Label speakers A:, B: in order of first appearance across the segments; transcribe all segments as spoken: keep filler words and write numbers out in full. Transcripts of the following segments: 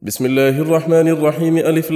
A: بسم الله الرحمن الرحيم. ألف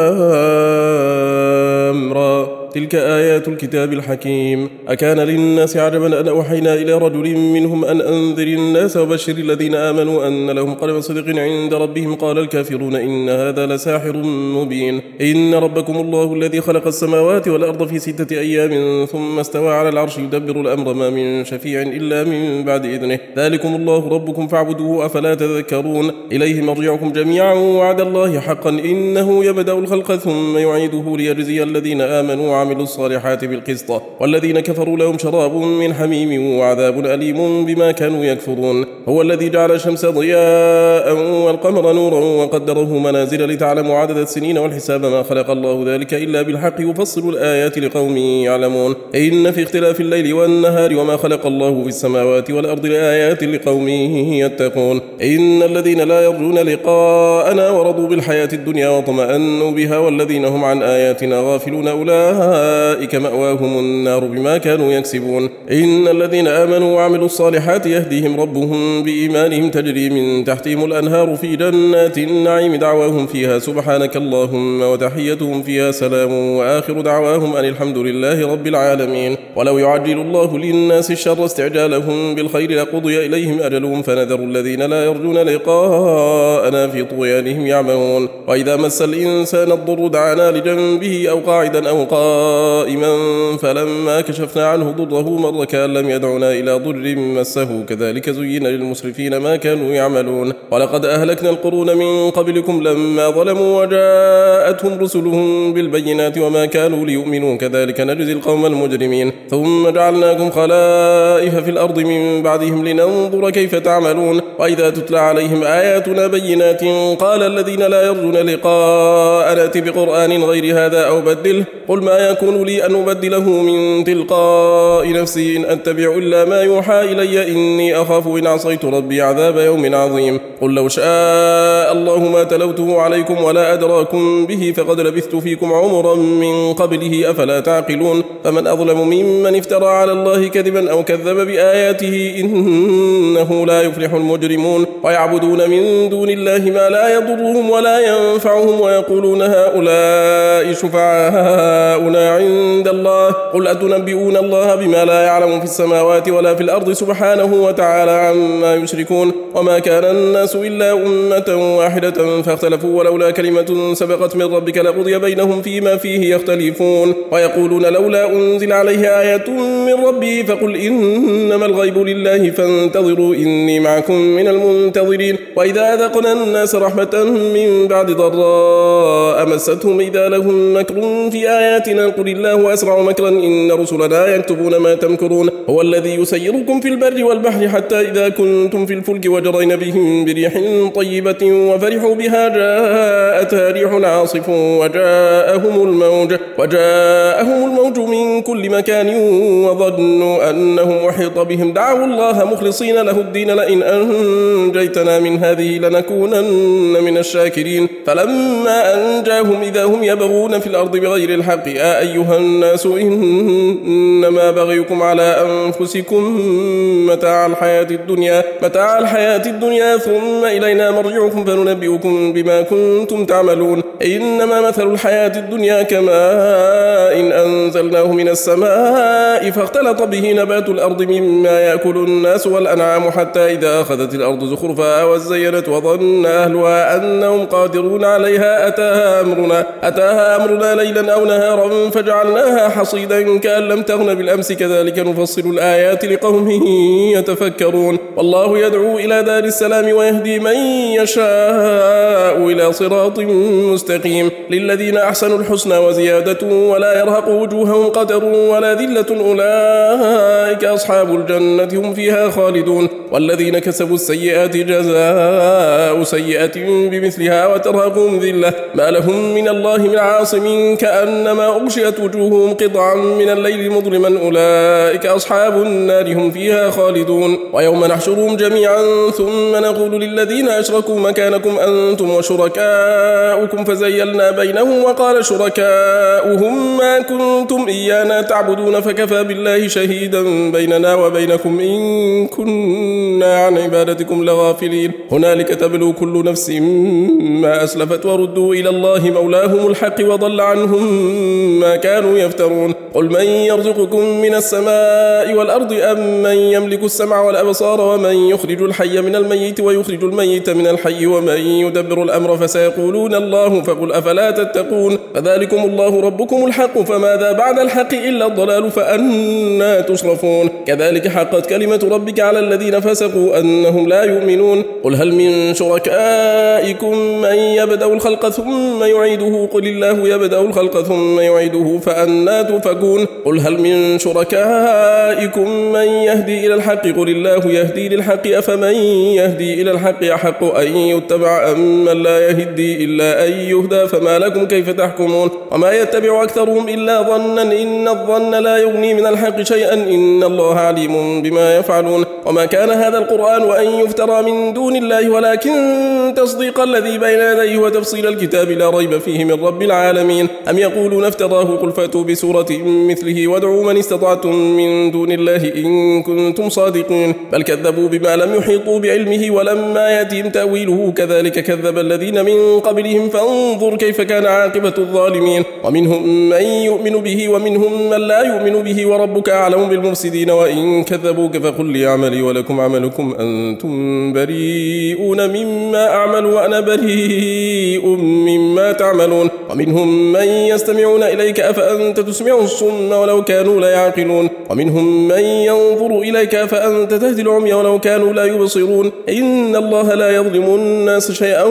A: لام را. تلك آيات الكتاب الحكيم. أكان للناس عجبا أن أوحينا إلى رجل منهم أن أنذر الناس وبشر الذين آمنوا أن لهم قدم صدق عند ربهم. قال الكافرون إن هذا لساحر مبين. إن ربكم الله الذي خلق السماوات والأرض في ستة أيام ثم استوى على العرش يدبر الأمر ما من شفيع إلا من بعد إذنه. ذلكم الله ربكم فاعبدوه أفلا تذكرون. إليه مرجعكم جميعا وعد الله حقا إنه يبدأ الخلق ثم يعيده ليجزي الذين آمنوا وعملوا الصالحات بالقسط والذين كفروا لهم شراب من حميم وعذاب أليم بما كانوا يكفرون. هو الذي جعل الشمس ضياء والقمر نورا وقدره منازل لتعلموا عدد السنين والحساب ما خلق الله ذلك إلا بالحق يفصل الآيات لقوم يعلمون. إن في اختلاف الليل والنهار وما خلق الله في السماوات والأرض لآيات لقوم يتقون. إن الذين لا يرجون لقاءنا ورضوا بالحياة الدنيا وطمأنوا بها والذين هم عن آياتنا غافلون أولئك مأواهم النار بما كانوا يكسبون. إن الذين آمنوا وعملوا الصالحات يهديهم ربهم بإيمانهم تجري من تحتهم الأنهار في جنات النعيم دعواهم فيها سبحانك اللهم وتحيتهم فيها سلام وآخر دعواهم أن الحمد لله رب العالمين. ولو يعجل الله للناس الشر استعجالهم بالخير لقضي إليهم أجلهم فنذر الذين لا يرجون لقاءنا في طغيانهم يعمهون. وإذا مس الإنسان الضر دعانا لجنبه أو قاعدا أو قائما فلما كشفنا عنه ضره مر كأن لم يدعنا إلى ضر مسه كذلك زين للمسرفين ما كانوا يعملون. ولقد أهلكنا القرون من قبلكم لما ظلموا وجاءتهم رسلهم بالبينات وما كانوا ليؤمنوا كذلك نجزي القوم المجرمين. ثم جعلناكم خلائف في الأرض من بعدهم لننظر كيف تعملون. وإذا تتلى عليهم آياتنا بينات قال الذين لا يرجون لقاءنا ائت بقرآن غير هذا أو بدله قل ما يكون لي أن أبدله من تلقاء نفسي إن أتبع إلا ما يوحى إلي إني أخاف إن عصيت ربي عذاب يوم عظيم. قل لو شاء الله ما تلوته عليكم ولا أدراكم به فقد لبثت فيكم عمرا من قبله أفلا تعقلون. فمن أظلم ممن افترى على الله كذبا أو كذب بآياته إنه لا يفلح المجرمون. ويعبدون من دون الله ما لا يضرهم ولا ينفعهم ويقولون هؤلاء شفعاؤنا عند الله قل أتنبئون الله بما لا يعلم في السماوات ولا في الأرض سبحانه وتعالى عما يشركون. وما كان الناس إلا أمة واحدة فاختلفوا ولولا كلمة سبقت من ربك لقضي بينهم فيما فيه يختلفون. ويقولون لولا أنزل عليه آية من ربي فقل إنما الغيب لله فانتظروا إني معكم من المنتظرين. وإذا أذقنا الناس رحمة من بعد ضراء مستهم إذا لهم مكر في آياتنا قل الله أسرع مكرا إن رسلنا يكتبون ما تمكرون. هو الذي يسيركم في البر والبحر حتى إذا كنتم في الفلك وجرين بهم بريح طيبة وفرحوا بها جاءتها ريح عاصف وجاءهم الموج وجاءهم الموج من كل مكان وظنوا أنهم محيط بهم دعوا الله مخلصين له الدين لئن أنجيتنا من هذه لنكونن من الشاكرين. فلما أنجاهم إذا هم يبغون في الأرض بغير الحق يا أيها الناس إنما بغيكم على أنفسكم متاع الحياة الدنيا متاع الحياة الدنيا ثم إلينا مرجعكم فننبئكم بما كنتم تعملون. إنما مثل الحياة الدنيا كماء إن أنزلناه من السماء فاختلط به نبات الأرض مما يأكل الناس والأنعام حتى إذا أخذت الأرض زخرفها وزينت وظن أهلها أنهم قادرون عليها أتاها أمرنا أتاها أمرنا ليلا أو نهارا فجعلناها حصيدا كأن لم تغن بالأمس كذلك نفصل الآيات لقوم يتفكرون. والله يدعو إلى دار السلام ويهدي من يشاء إلى صراط مستقيم. للذين أحسنوا الحسنى وزيادة ولا يرهق وجوههم قتر ولا ذلة أولئك أصحاب الجنة هم فيها خالدون. والذين كسبوا السيئات جزاء سيئة بمثلها وترهقهم ذلة ما لهم من الله من عاصم كأنما أغشي وغشيت وجوههم قطعا من الليل مظلما أولئك أصحاب النار هم فيها خالدون ويوم نحشرهم جميعا ثم نقول للذين أشركوا مكانكم أنتم وشركاؤكم فزيلنا بينهم وقال شركاؤهم ما كنتم إيانا تعبدون فكفى بالله شهيدا بيننا وبينكم إن كنا عن عبادتكم لغافلين هنالك تبلو كل نفس ما أسلفت وردوا إلى الله مولاهم الحق وضل عنهم ما كانوا يفترون قل من يرزقكم من السماء والأرض أم من يملك السمع والأبصار ومن يخرج الحي من الميت ويخرج الميت من الحي ومن يدبر الأمر فسيقولون الله فقل أفلا تتقون فذلكم الله ربكم الحق فماذا بعد الحق إلا الضلال فأنا تصرفون كذلك حقت كلمة ربك على الذين فسقوا أنهم لا يؤمنون قل هل من شركائكم من يبدأ الخلق ثم يعيده قل الله يبدأ الخلق ثم يعيده فأنا تفكون قل هل من شركائكم من يهدي إلى الحق قل الله يهدي للحق أفمن يهدي إلى الحق أحق أن يتبع أم من لا يهدي إلا أن يهدى فما لكم كيف تحكمون وما يتبع أكثرهم إلا ظنا إن الظن لا يغني من الحق شيئا إن الله عليم بما يفعلون وما كان هذا القرآن وأن يفترى من دون الله ولكن تصديق الذي بين يديه وتفصيل الكتاب لا ريب فيه من رب العالمين أم يقولون افتراه قل فأتوا بسورة مثله وادعوا من استطعتم من دون الله إن كنتم صادقين بل كذبوا بما لم يحيطوا بعلمه ولما يأتهم تأويله كذلك كذب الذين من قبلهم فانظر كيف كان عاقبة الظالمين ومنهم من يؤمن به ومنهم من لا يؤمن به وربك أعلم بالمفسدين وإن كذبوك فقل لي عملي ولكم عملكم أنتم بريئون مما أعمل وأنا بريء مما تعملون ومنهم من يستمعون إليك أفأنت تسمع الصم ولو كانوا لا يعقلون ومنهم من ينظر إليك فأنت تهدي العمي ولو كانوا لا يبصرون إن الله لا يظلم الناس شيئا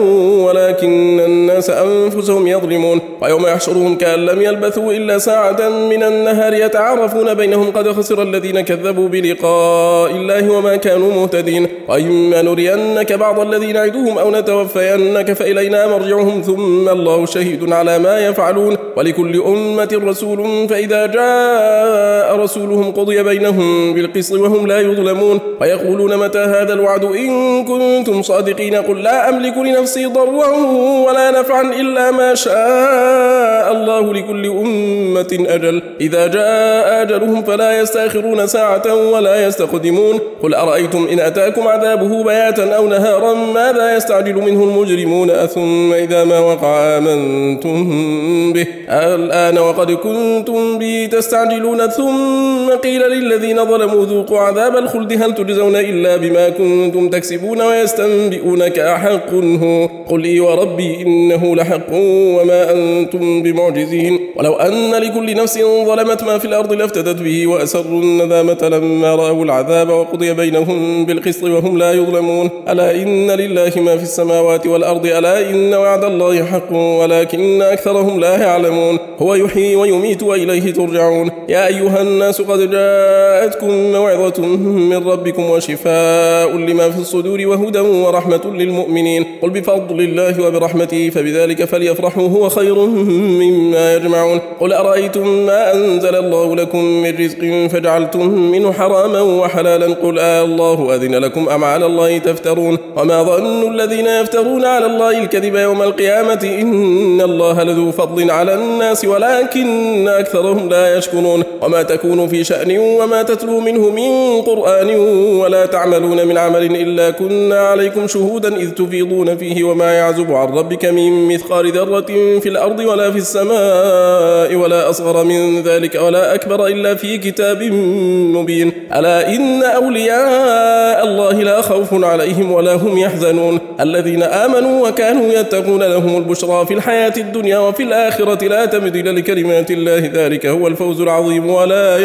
A: ولكن الناس أنفسهم يظلمون ويوم يحشرهم كأن لم يلبثوا إلا ساعة من النهار يتعارفون بينهم قد خسر الذين كذبوا بلقاء الله وما كانوا مهتدين وإما نرينك بعض الذين نعدهم أو نتوفينك فإلينا مرجعهم ثم الله شهيد على ما يفعلون ولكل أمة رسول فإذا جاء رسولهم قضي بينهم بالقسط وهم لا يظلمون ويقولون متى هذا الوعد إن كنتم صادقين قل لا أملك لنفسي ضرا ولا نفعا إلا ما شاء الله لكل أمة أجل إذا جاء أجلهم فلا يستأخرون ساعة ولا يستقدمون قل أرأيتم إن أتاكم عذابه بياتا أو نهارا ماذا يستعجل منه المجرمون أثم إذا ما وقع آمنتم به الآن وقد كنتم به تستعجلون ثم قيل للذين ظلموا ذوقوا عذاب الخلد هل تجزون إلا بما كنتم تكسبون ويستنبئونك أحق هو قل إي وربي إنه لحق وما أنتم بمعجزين ولو أن لكل نفس ظلمت ما في الأرض لافتدت به وأسروا الندامة لما رأوا العذاب وقضي بينهم بالقسط وهم لا يظلمون ألا إن لله ما في السماوات والأرض ألا إن وعد الله حق ولكن أكثرهم لا يعلمون هو يحيي ويميت وإليه ترجعون يا أيها الناس قد جاءتكم موعظة من ربكم وشفاء لما في الصدور وهدى ورحمة للمؤمنين قل بفضل الله وبرحمته فبذلك فليفرحوا هو خير مما يجمعون قل أرأيتم ما أنزل الله لكم من رزق فجعلتم منه حراما وحلالا قل آه الله أذن لكم أم على الله تفترون وما ظن الذين يفترون على الله الكذب يوم القيامة إن الله لذو فضل على الناس ولكن أكثرهم لا يشكرون وما تكون في شأن وما تتلو منه من قرآن ولا تعملون من عمل إلا كنا عليكم شهودا إذ تفيضون فيه وما يعزب عن ربك من مثقال ذرة في الأرض ولا في السماء ولا أصغر من ذلك ولا أكبر إلا في كتاب مبين ألا إن أولياء الله لا خوف عليهم ولا هم يحزنون الذين آمنوا وكانوا يتقون لهم البشرى في الحياة الدنيا وفي الآخرة لا تبديل لكلمات الله ذلك هو الفوز العظيم ولا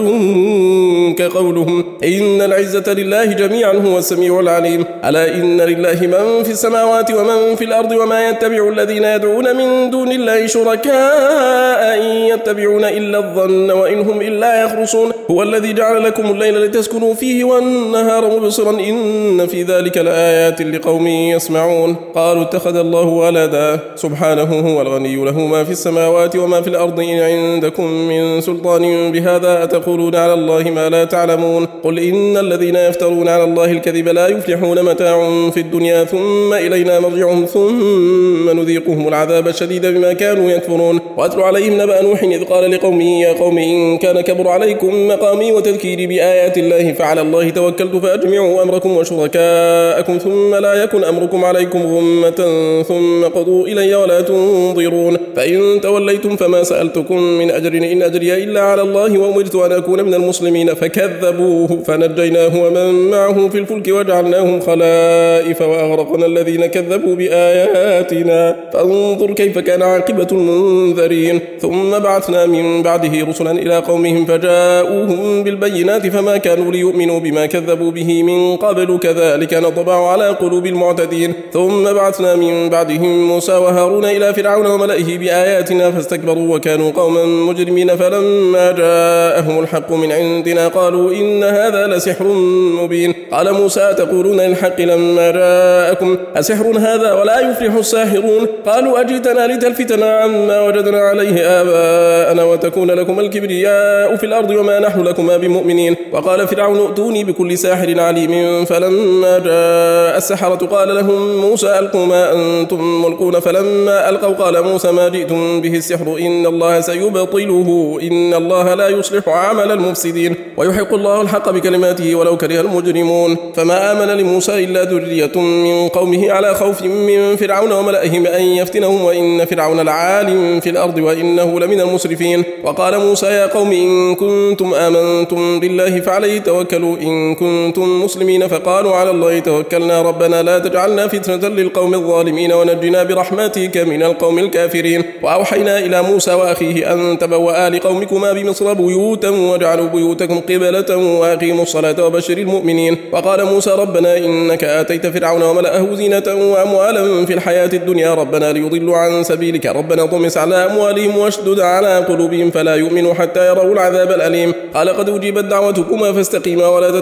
A: يحزنك قولهم إن العزة لله جميعا هو السميع العليم ألا إن لله من في السماوات ومن في الأرض وما يتبع الذين يدعون من دون الله شركاء إن يتبعون إلا الظن وإنهم إلا يخرصون هو الذي جعل لكم الليل لتسكنوا فيه والنهار مبصرا إن في ذلك لآيات لقوم يسمعون قالوا اتخذ الله ولدا سبحانه هو الغني له ما في السماوات وما في الأرض إن عندكم من سلطان بهذا أتقولون على الله ما لا تعلمون قل إن الذين يفترون على الله الكذب لا يفلحون متاع في الدنيا ثم إلينا مرجعهم ثم نذيقهم العذاب الشديد بما كانوا يكفرون وأتل عليهم نبأ نوح إذ قال لقومه يا قوم إن كان كبر عليكم مقامي وتذكيري بآيات الله فعلى الله توكلت فأجمعوا أمركم وشركاءكم ثم لا يكن أمركم عليكم غمة ثم قضوا إلي ولا تنظرون فإن توليتم فما سألتكم من أجر إن أجري إلا على الله وأمرت أن أكون من المسلمين فكذبوه فنجيناه ومن معه في الفلك وجعلناهم خلائف وأغرقنا الذين كذبوا بآياتنا فانظر كيف كان عاقبة المنذرين ثم بعثنا من بعده رسلا إلى قومهم فجاءوهم بالبينات فما كانوا ليؤمنوا بما كذبوا به من قبل كذلك نطبع على قلوب المعتدين ثم بعثنا من بعدهم موسى وهارون إلى فرعون وملئه بآياتنا فاستكبروا وكانوا قوما مجرمين فلما جاءهم الحق من عندنا قالوا إن هذا لسحر مبين قال موسى تقولون للحق لما جاءكم أسحر هذا ولا يفلح الساحرون قالوا أجئتنا لتلفتنا عما وجدنا عليه آباءنا وتكون لكم الكبرياء في الأرض وما نحن لكما بمؤمنين وقال فرعون ائتوني بكل ساحر عليم فلما جاء السحرة قال لهم موسى ألقوا ما أنتم ملقون فلما ألقوا قال موسى ما جئتم به السحر إن الله سيبطله إن الله لا يصلح عمل المفسدين ويحق الله الحق بكلماته ولو كره المجرمون فما آمن لموسى إلا ذرية من قومه على خوف من فرعون وملئهم أن يفتنهم وإن فرعون لعال في الأرض وإنه لمن المسرفين وقال موسى يا قوم إن كنتم آمنتم بالله فعليه توكلوا إن كنتم مسلمين فقالوا على الله توكلنا ربنا لا تجعلنا فتنة للقوم الظالمين ونجنا برحمتك من القوم الكافرين وأوحينا إلى موسى وأخيه أن تبوأ لقومكما بمصر بيوتا واجعلوا بيوتكم قبلة وأقيموا الصلاة وبشر المؤمنين وقال موسى ربنا إنك آتيت فرعون وملأه زينة وأموالا في الحياة الدنيا ربنا ليضلوا عن سبيلك ربنا طمس على أموالهم واشدد على قلوبهم فلا يؤمنوا حتى يروا العذاب الأليم قال قد أجيبت دعوتكما فاستقيما ولا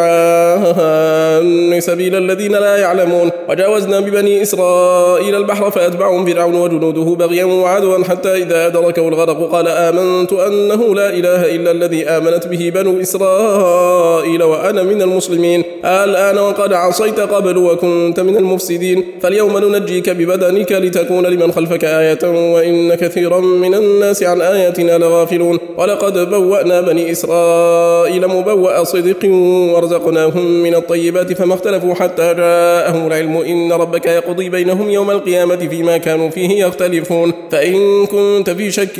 A: تتبعان سبيل الذين لا يعلمون وجاوزنا ببني إسرائيل البحر فأتبعهم فرعون وجنوده بغيا وعدوا حتى إذا أدركه الغرق قال آمنت أنه لا إله إلا الذي آمنت به بنو إسرائيل وأنا من المسلمين الآن وقد عصيت قبل وكنت من المفسدين فاليوم ننجيك ببدنك لتكون لمن خلفك آية وإن كثيرا من الناس عن آياتنا لغافلون ولقد بوأنا بني إسرائيل مبوأ صدق ورزقناهم من الطيبات فما اختلفوا حتى جاءهم العلم إن ربك يقضي بينهم يوم القيامة فيما كانوا فيه يختلفون فإن كنت في شك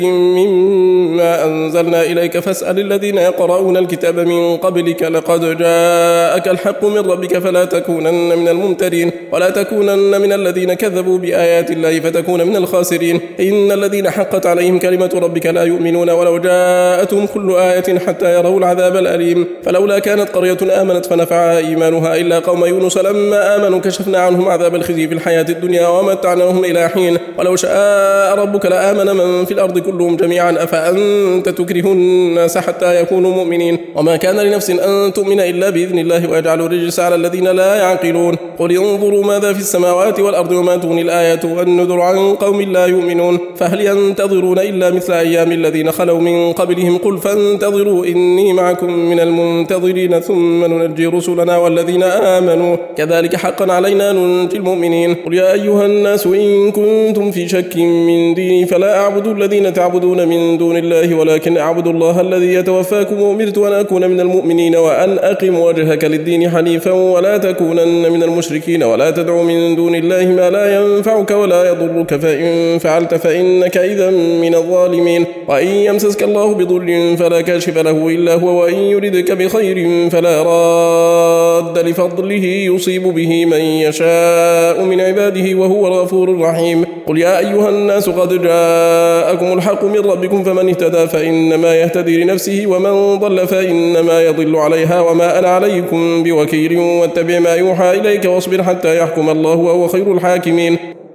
A: مما أنزلنا إليك فاسأل الذين يقرؤون الكتاب من قبلك لقد جاءك الحق من ربك فلا تكونن من الممترين ولا تكونن من الذين كذبوا بآيات الله فتكون من الخاسرين إن الذين حقت عليهم كلمة ربك لا يؤمنون ولو جاءتهم كل آية حتى يروا العذاب الأليم فلولا كانت قرية آمنت فنفعها إيمانها إلا قوم يونس لما آمنوا كشفنا عنهم عذاب الخزي في الحياة الدنيا ومتعناهم إلى حين ولو شاء ربك لآمن من في الأرض كلهم جميعا أفأنت تكره الناس حتى يكونوا مؤمنين وما كان لنفس أن تؤمن إلا بإذن الله ويجعل الرجس على الذين لا يعقلون قل انظروا ماذا في السماوات والأرض وما تغني الآيات والنذر عن قوم لا يؤمنون فهل ينتظرون إلا مثل أيام الذين خلوا من قبلهم قل فانتظروا إني معكم من المنتظرين ثم ننجي رسلنا والذين آمنوا كذلك حقا علينا ننجي المؤمنين قل يا أيها الناس إن كنتم في شك من ديني فلا أعبد الذين تعبدون من دون الله ولكن أعبد الله الذي يتوفاكم وأمرت أن أكون من المؤمنين وأن أقم وجهك للدين حنيفا ولا تكونن من المشركين ولا تدعو من دون الله ما لا ينفعك ولا يضرك فإن فعلت فإنك إذا من الظالمين وإن يمسسك الله بضر فلا كاشف له إلا هو وإن يردك بخير فلا راد لفضله يصيب به من يشاء من عباده وهو الغفور الرحيم قل يا أيها الناس قد جاءكم الحق من ربكم فمن اهتدى فإنما يهتدي لنفسه ومن ضل فإنما يضل عليها وما أنا عليكم بوكيل واتبع ما يوحى إليك واصبر حتى يحكم الله وهو خير الحاكمين